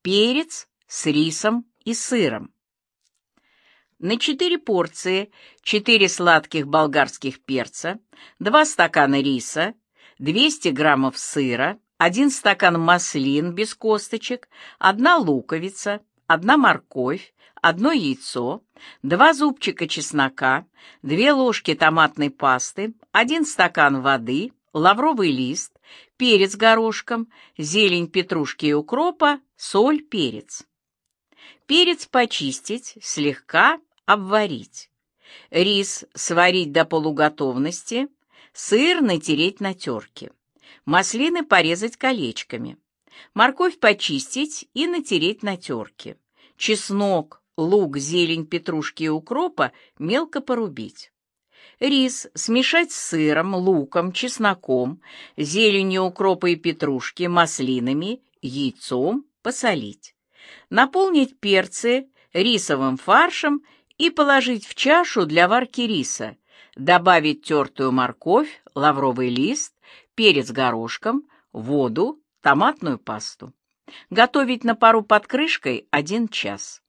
перец с рисом и сыром. На 4 порции 4 сладких болгарских перца, 2 стакана риса, 200 граммов сыра, 1 стакан маслин без косточек, 1 луковица, 1 морковь, 1 яйцо, 2 зубчика чеснока, 2 ложки томатной пасты, 1 стакан воды, лавровый лист, перец горошком, зелень петрушки и укропа, соль, перец. Перец почистить, слегка обварить. Рис сварить до полуготовности, сыр натереть на терке. Маслины порезать колечками. Морковь почистить и натереть на терке. Чеснок, лук, зелень петрушки и укропа мелко порубить. Рис смешать с сыром, луком, чесноком, зеленью укропа и петрушки, маслинами, яйцом, посолить. Наполнить перцы рисовым фаршем и положить в чашу для варки риса. Добавить тертую морковь, лавровый лист, перец горошком, воду, томатную пасту. Готовить на пару под крышкой 1 час.